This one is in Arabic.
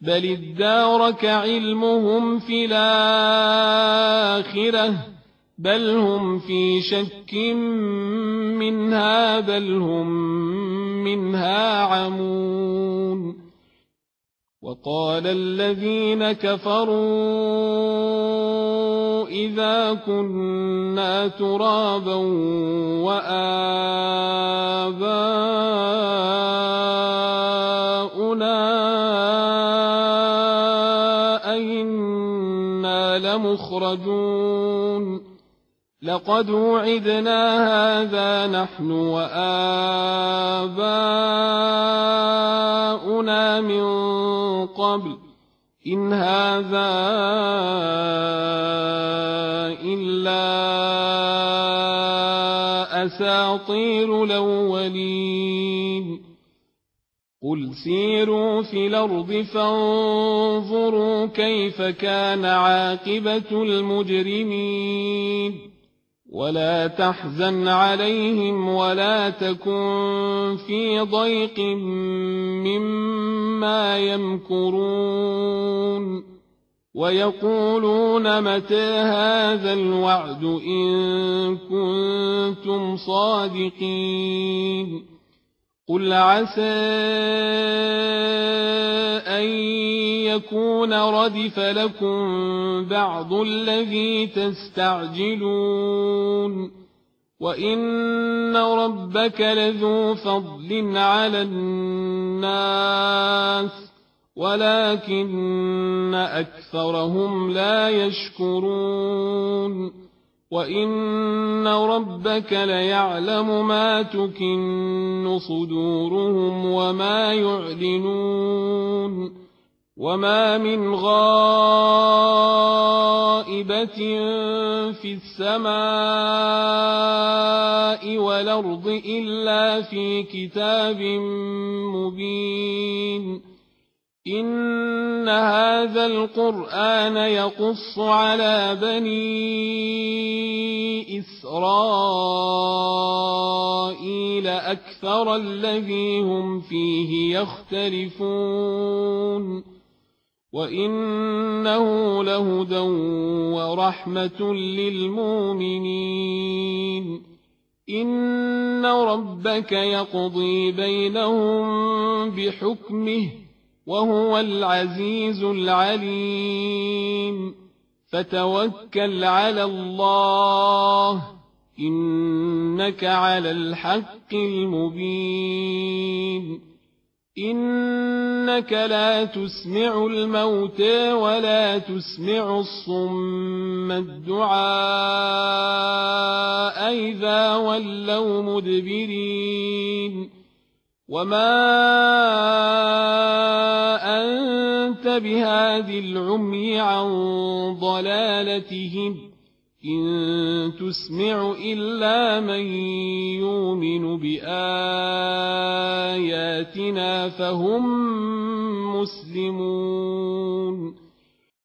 بل ادارك علمهم في الآخرة بل هم في شك منها بل هم منها عمون وقال الذين كفروا إذا كنا ترابا وآباؤنا أئنا لمخرجون لقد وعدنا هذا نحن وآباؤنا من قبل إن هذا إلا أساطير الأولين قل سيروا في الأرض فانظروا كيف كان عاقبة المجرمين ولا تحزن عليهم ولا تكن في ضيق مما يمكرون ويقولون متى هذا الوعد إن كنتم صادقين قل عسى أن يكون ردف لكم بعض الذي تستعجلون وإن ربك لذو فضل على الناس ولكن أكثرهم لا يشكرون وإن ربك ليعلم ما تكن صدورهم وما يعلنون وما من غائبة في السماء والأرض إلا في كتاب مبين إن هذا القرآن يقص على بني إسرائيل أكثر الذي هم فيه يختلفون وإنه لهدى ورحمة للمؤمنين إن ربك يقضي بينهم بحكمه وهو العزيز العليم فتوكل على الله إنك على الحق المبين إنك لا تسمع الموتى ولا تسمع الصم الدعاء إذا ولوا مدبرين وما أنت بهاد العمي عن ضلالتهم إن تسمع إلا من يؤمن بآياتنا فهم مسلمون